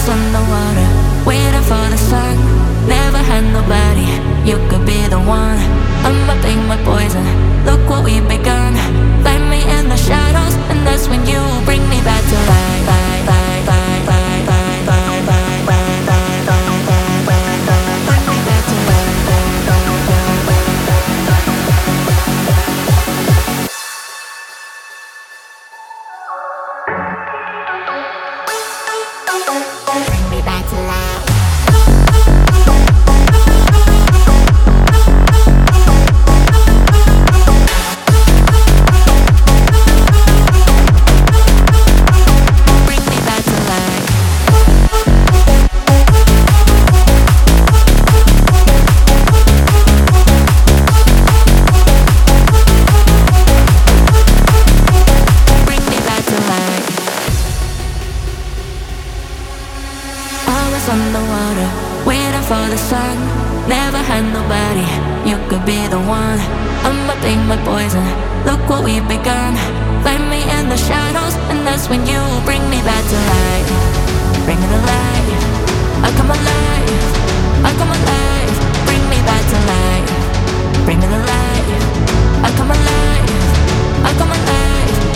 was underwater, waiting for the sun. Never had nobody, you could be the one. I'ma take my poison, look what we've begun. Find me in the shadows, and that's when you bring me back to life. Underwater, waiting for the sun. Never had nobody, you could be the one. I'ma take my poison, look what we've begun. Find me in the shadows, and that's when you bring me back to life. Bring me to life, I come alive, I come alive. Bring me back to life. Bring me to life, I come alive, I come alive.